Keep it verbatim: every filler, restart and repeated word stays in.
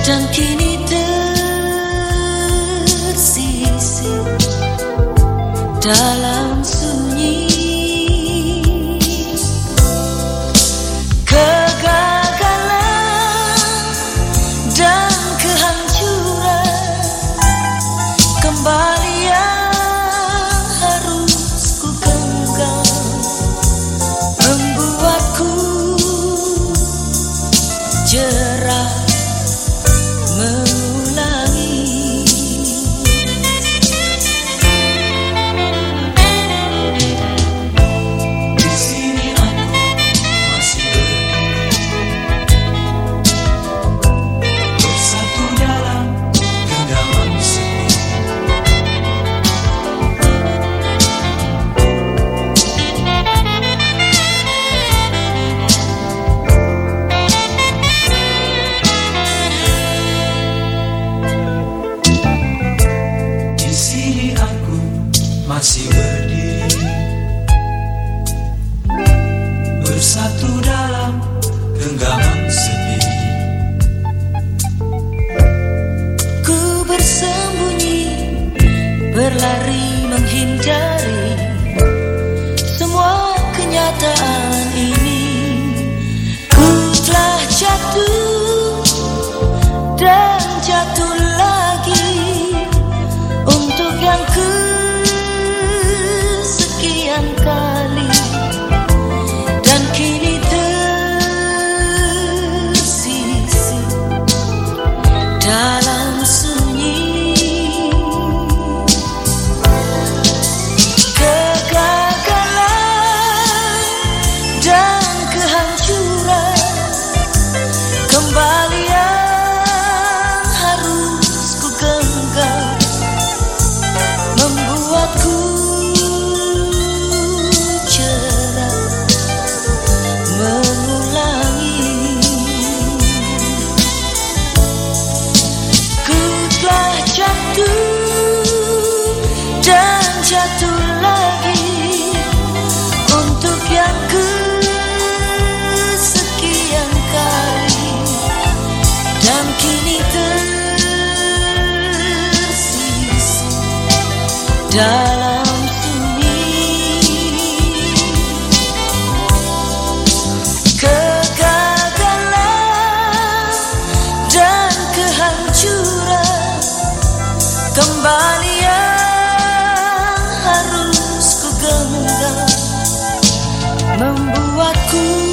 dan kini tersisih dalam sunyi. Kegagalan dan kehancuran kembali yang harus ku genggam, membuatku jerah mengulangi. Di sini aku masih berdiri, bersatu dalam genggaman sepi. Masih berdiri, bersatu dalam genggaman sepi. Ku bersembunyi, berlari menghindari semua kenyataan ini. Ku telah jatuh dan jatuh lagi untuk yang ke kali, dan kini tersisih dalam sunyi. Kegagalan dan kehancuran kembali yang harus ku genggam, membuatku dan jatuh lagi untuk yang kesekian kali, dan kini tersisih dalam sunyi. Kegagalan dan kehancuran kembali yang harus ku genggam, membuatku